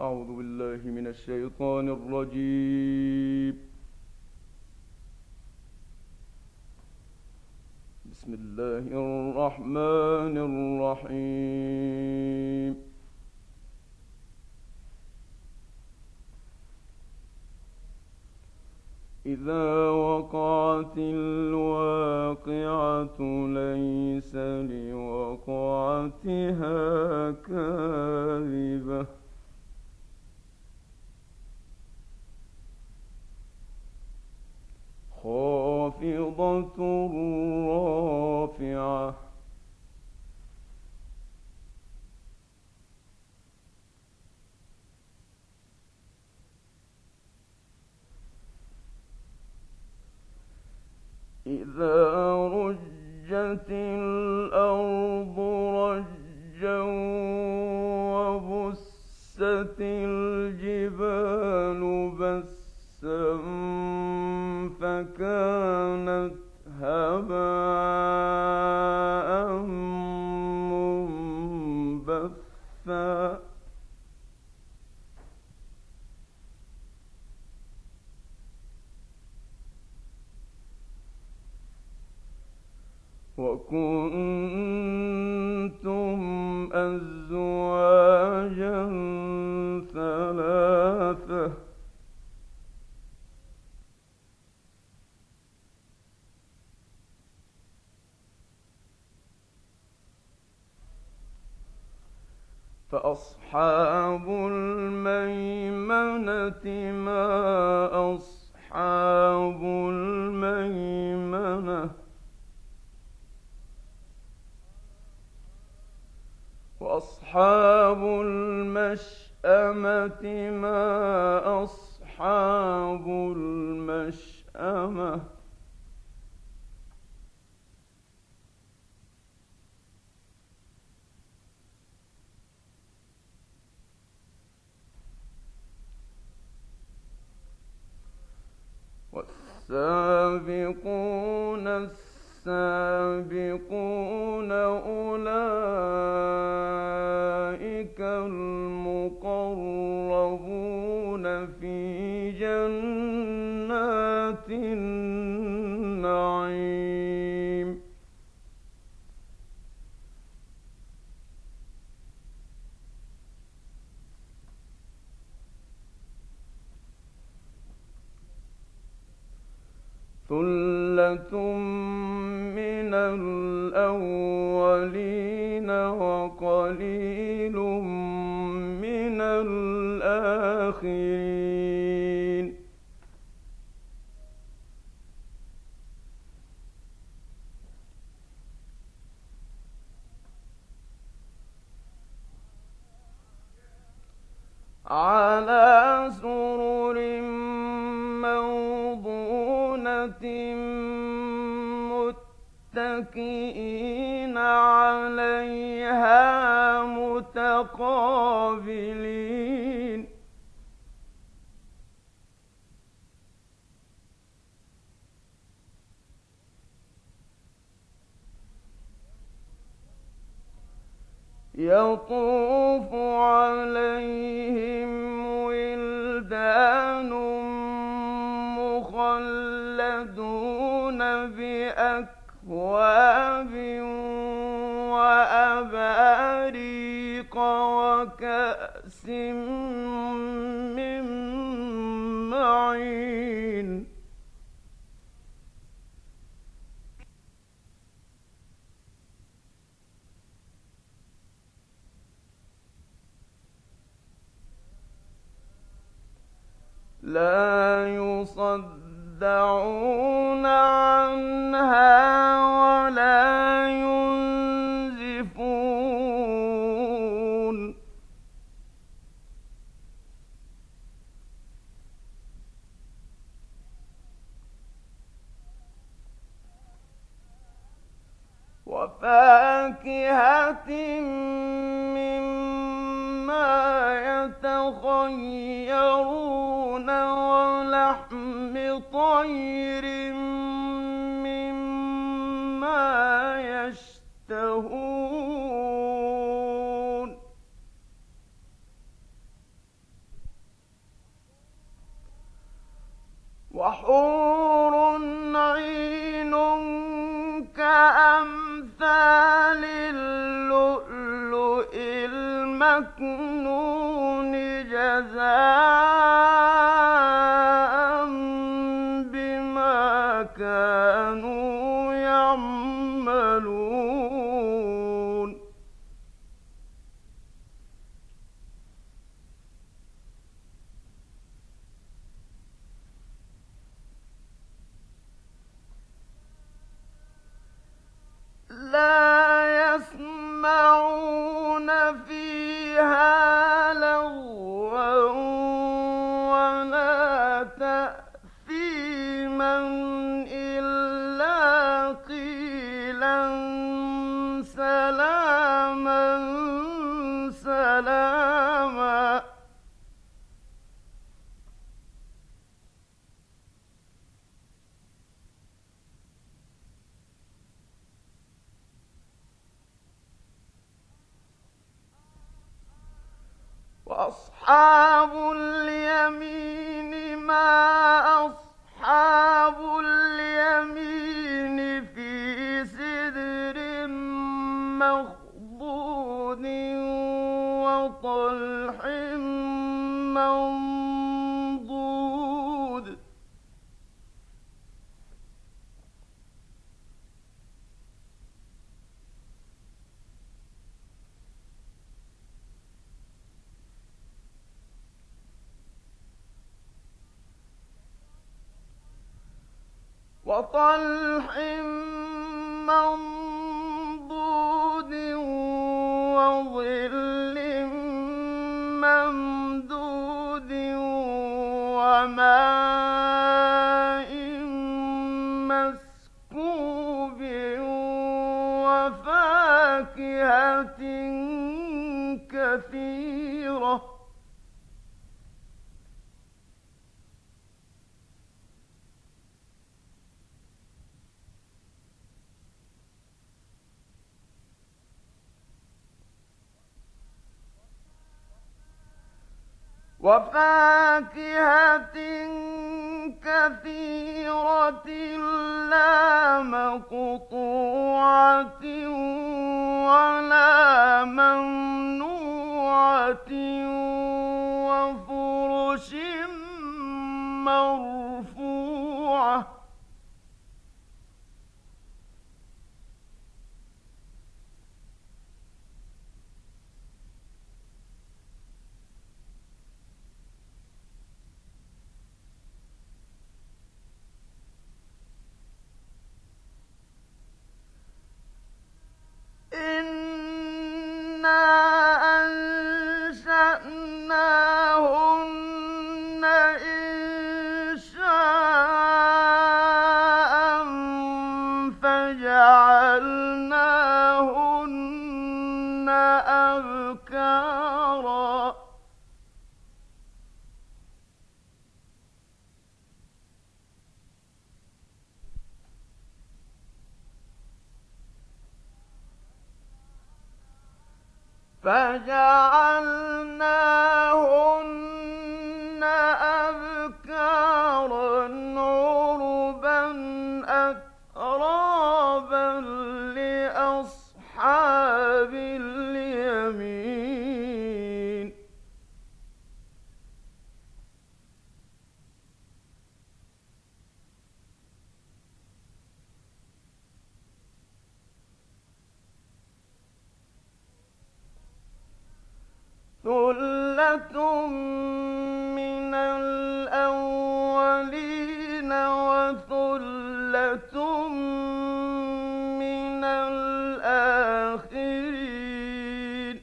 أعوذ بالله من الشيطان الرجيم. بسم الله الرحمن الرحيم. إذا وقعت الواقعة ليس لوقعتها كاذبة خافضة رافعة إذا رجت الأرض رجا وبست الجبال بسا فكانت هباء منبثا وكنتم أزواجا ثلاثة فأصحاب الميمنة ما أصحاب الميمنة وأصحاب المشأمة ما أصحاب المشأمة والسابقون السابقون أولئك المقربون في جنات النعيم ثلة من الأولين وقليل من الآخرين على سرر موضونة متكئين عليها متقابلين يطوف عليهم ولدان مخلدون بأكواب وأباريق وكأس من معين لا يصدعون عنها ولا ينزفون وفاكهة مما يتخيرون ولحم طير مما يشتهون الْمَكْنُونِ جَزَاءً بِمَا كَانُوا يَعْمَلُونَ لَا يَسْمَعُونَ فِيهَا لَغْوًا وَلَا تَأْثِيمًا إِلَّا قِيلًا سَلَامًا سَلَامًا وَأَصْحَابُ الْيَمِينِ مَا أَصْحَابُ الْيَمِينِ فِي سِدْرٍ مَّخْضُودٍ وَطَلْحٍ مَّنضُودٍ وَطَلْحٍ مَّنضُودٍ وَظِلٍّ مَّمْدُودٍ وَمَاءٍ مَّسْكُوبٍ وَفَاكِهَةٍ كَثِيرَةٍ لَّا مَقْطُوعَةٍ وَلَا مَمْنُوعَةٍ وَفُرُشٍ مَّرْفُوعَةٍ إِنَّا أَنشَأْنَاهُنَّ إِنشَاءً فَجَعَلْنَاهُنَّ أَبْكَارًا عُرُبًا أَتْرَابًا لِّأَصْحَابِ الْيَمِينِ ثُلَّةٌ مِّنَ الْأَوَّلِينَ وَثُلَّةٌ مِّنَ الْآخِرِينَ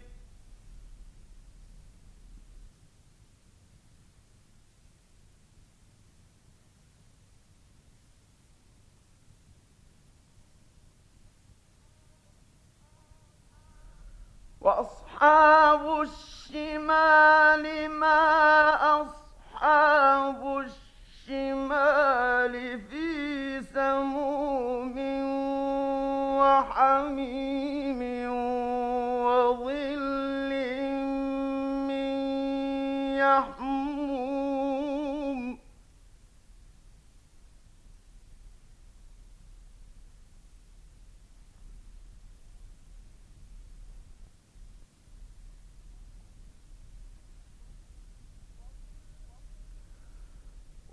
وَأَصْحَابُ الشِّمَالِ مَا أَصْحَابُ الشِّمَالِ فِي سَمُومٍ وَحَمِيمٍ وَظِلٍّ مِّن يَحْمُومٍ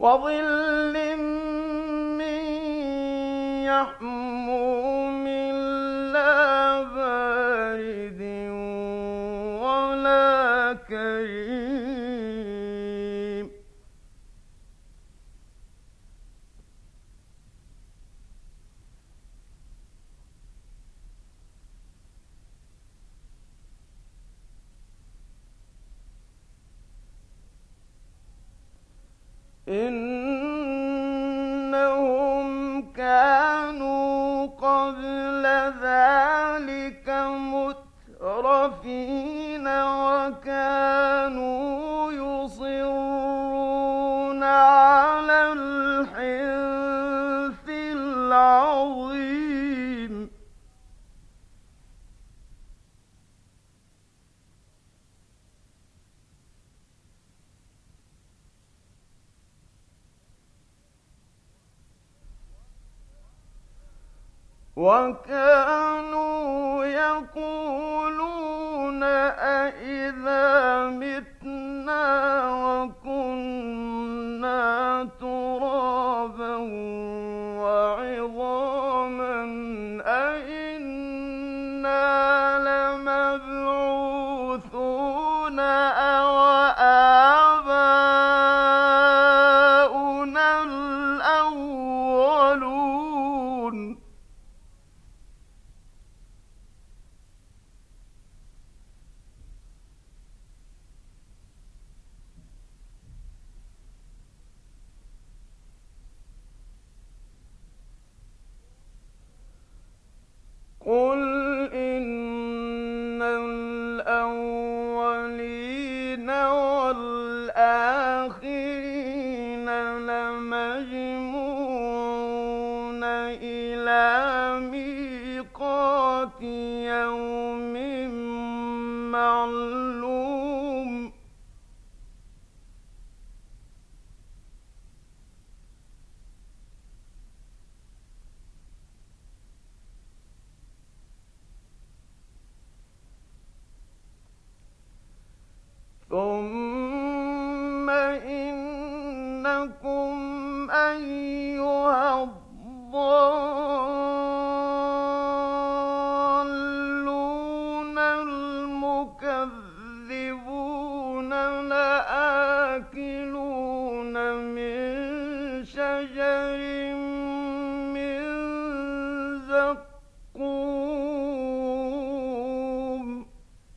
وظل من يحموم لا بارد ولا كريم إنهم كانوا قبل ذلك مترفين وكانوا يصرون على الحنث العظيم وكانوا يقولون أإذا متنا وكنا ترابا وعظاما أإنا لمبعوثون أو آباؤنا الأولون قل إن الأولين والآخرين لمجموعون إلى ميقات يوم معلوم ثم إنكم أيها الضالون المكذبون لآكلون من شجر من زقوم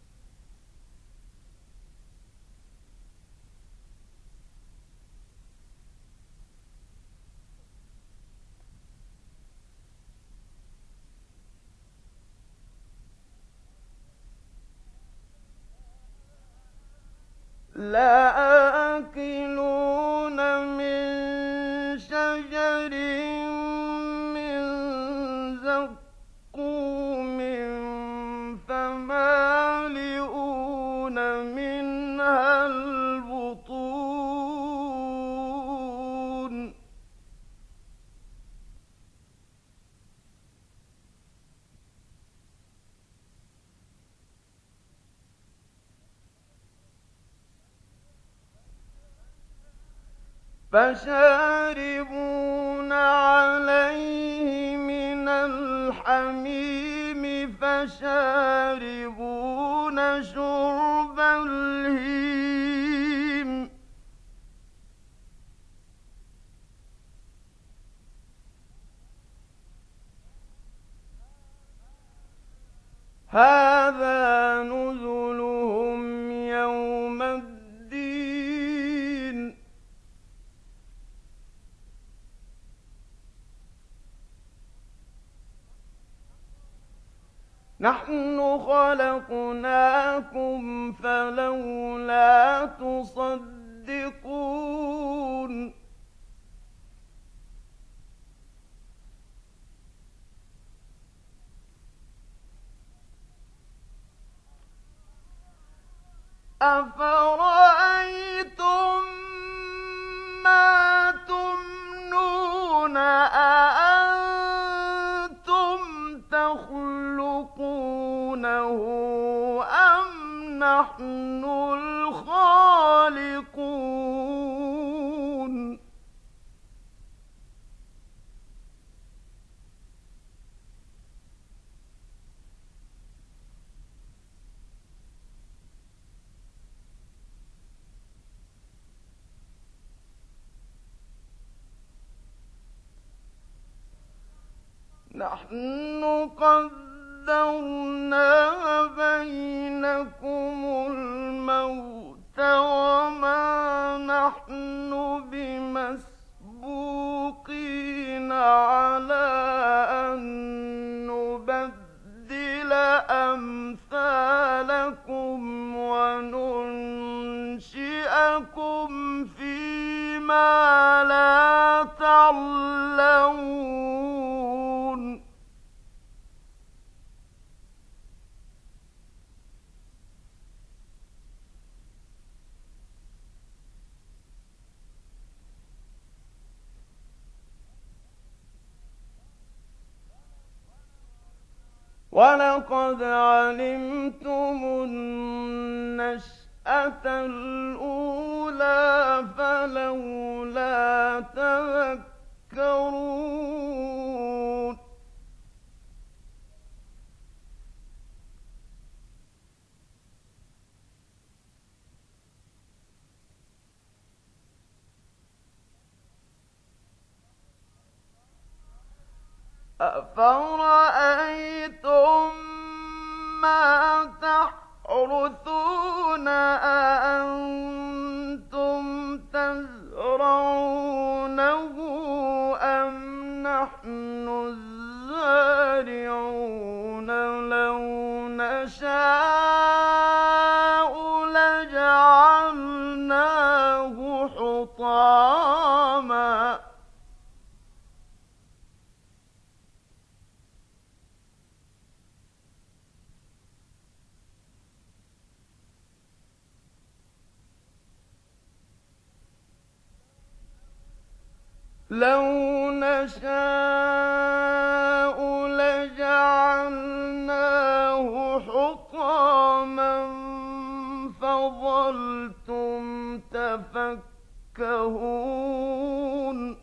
لآكلون من شجر من زقوم فمالئون منها البطون فشاربون عليه من الحميم فشاربون شرب الهيم هذا نزلهم يوم الدين نحن خلقناكم فلولا تصدقون أفرأيتم ما تمنون أأنتم تخلقونه أم نحن الخالقون نحن قدرنا بينكم الموت وما نحن بمسبوقين على أن نبدل أمثالكم وننشئكم فيما لا تعلمون ولقد علمتم النشأة الأولى فلولا تذكرون أفرأيتم ما تحرثون أأنتم تزرعونه أم نحن الزارعون لو نشاء لجعلناه حطاما لو نشاء لجعلناه حطاما فظلتم تفكهون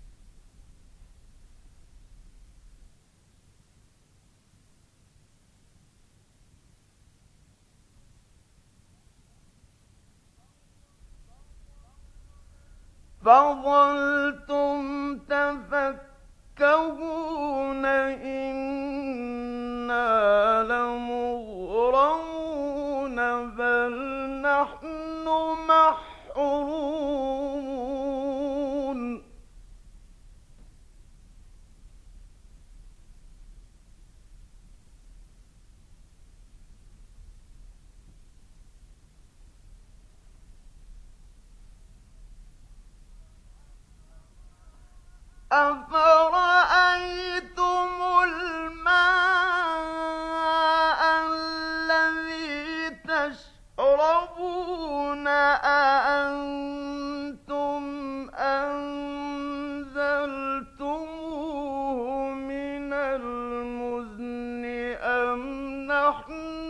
إنا لمغرمون بل نحن محرومون أفرأيتم الماء الذي تشربون أأنتم أنزلتموه من المزن أم نحن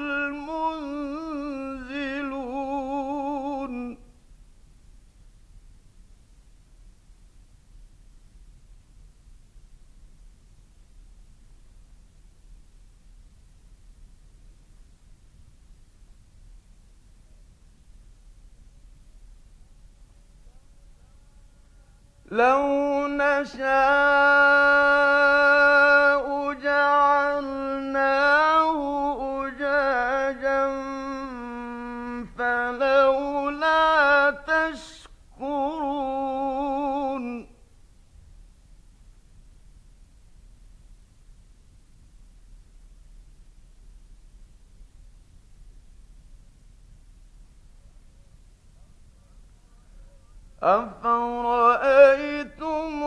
المنزلون لو نشاء جعلناه أجاجا فلولا تشكرون أفرأيتم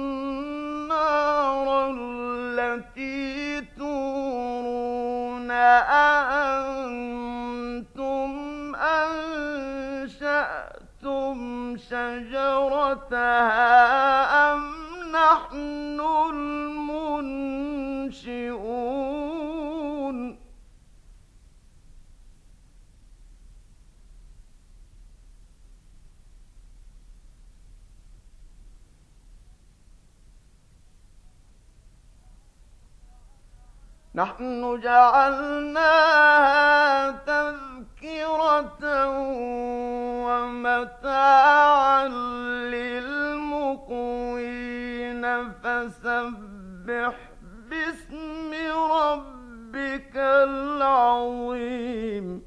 النار التي تورون أأنتم أنشأتم شجرتها أم نحن المنشئون نحن جعلناها تذكرة ومتاعا للمقوين فسبح عظيم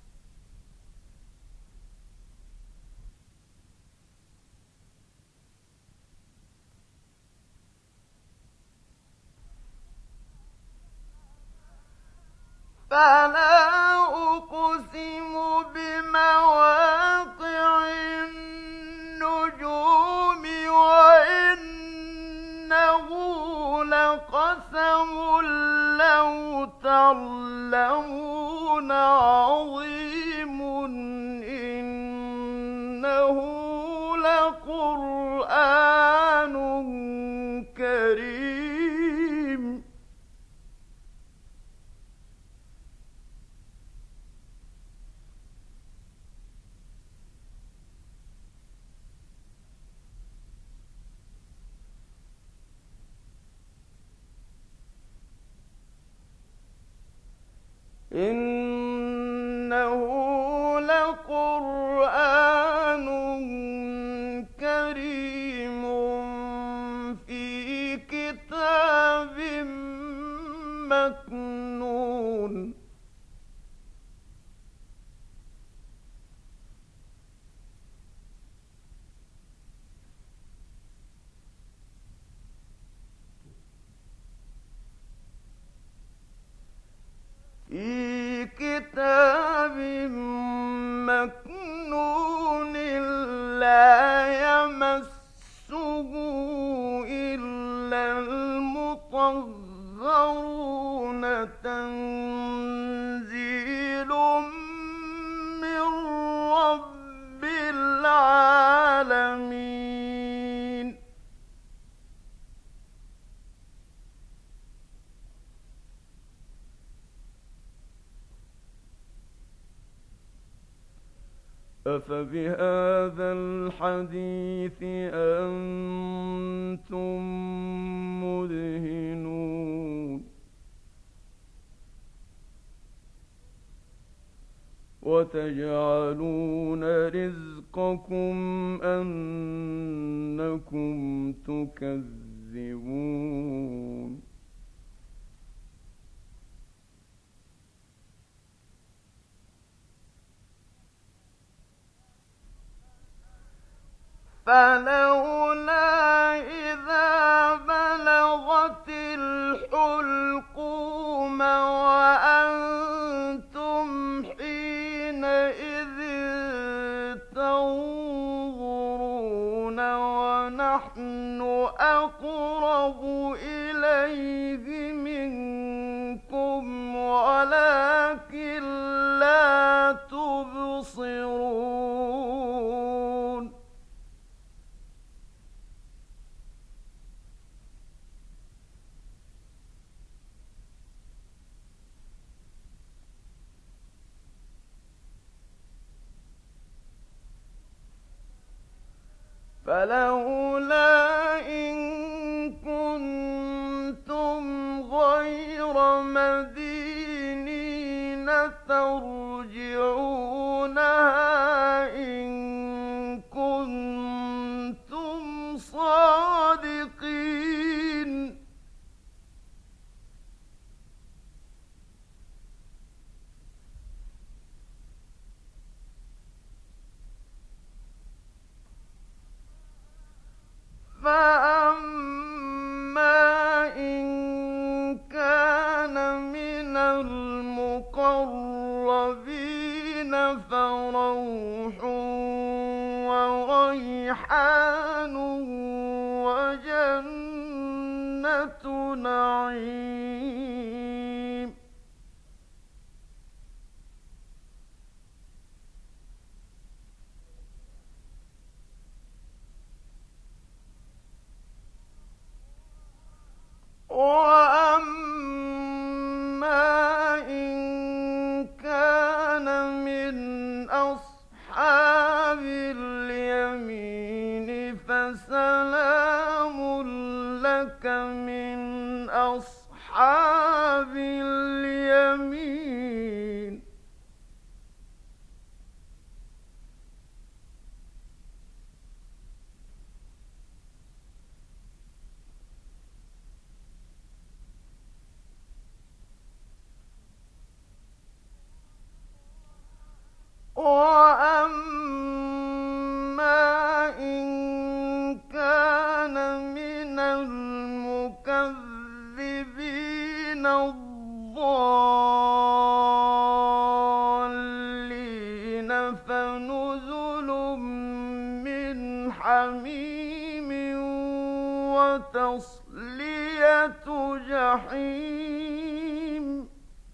فلا أقسم بمواقع النجوم وإنه لقسم لو تعلمون عظيم إنه لقرآن كريم إنه لقرآن كريم في كتاب مكنون في كتاب مكنون لا يمسه إلا المطهرون تنزيل من رب العالمين أفبهذا الحديث أنتم مدهنون وتجعلون رزقكم أنكم تكذبون فلولا إذا بلغت الحلقوم وأنتم حينئذ تنظرون ونحن أقرب إليه منكم ولكن لا تبصرون فلولا إن كنتم غير مدينين ترجعونها إن كنتم صادقين فأما إن كان من المقربين فروح وريحان وجنة نعيم وأما إن كان من أصحاب اليمين فسلام لك من أصحاب اليمين حميم وتصلية جحيم.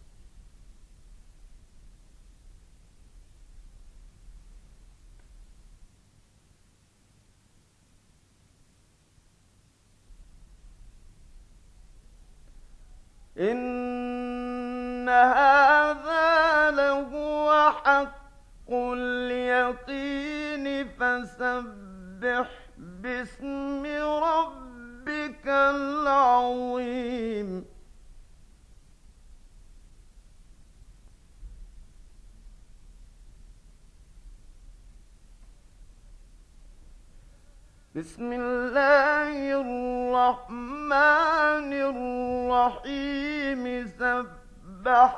إن هذا لهو حق اليقين فسبح باسم ربك العظيم. بسم الله الرحمن الرحيم. سبح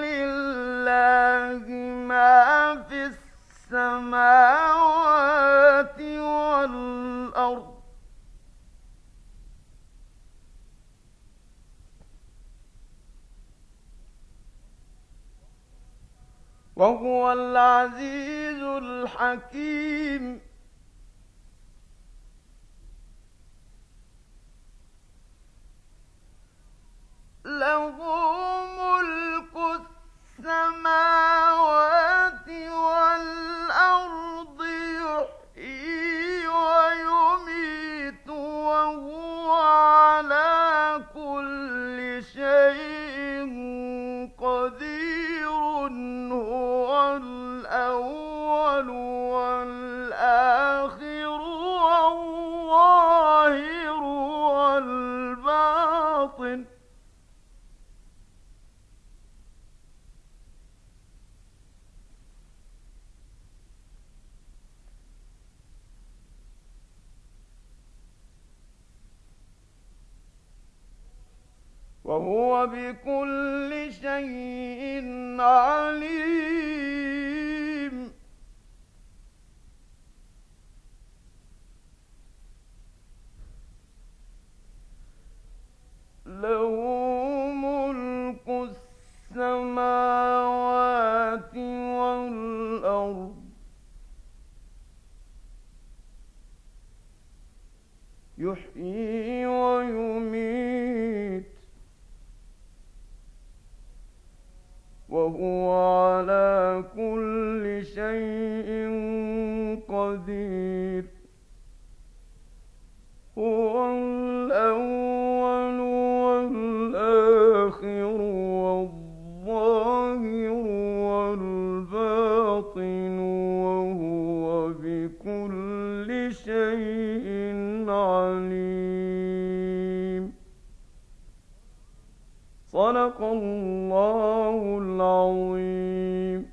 لله ما في السماوات والأرض وهو العزيز الحكيم. له ملك السماوات والأرض يحيي ويميت وهو على كل شيء قدير. هو الأول والآخر والظاهر والباطن وهو بكل شيء عليم. له ملك السماوات والأرض يحيي ويميت وهو على كل شيء قدير. هو الأول والآخر والظاهر والباطن وهو بكل شيء عليم. صدق الله العظيم.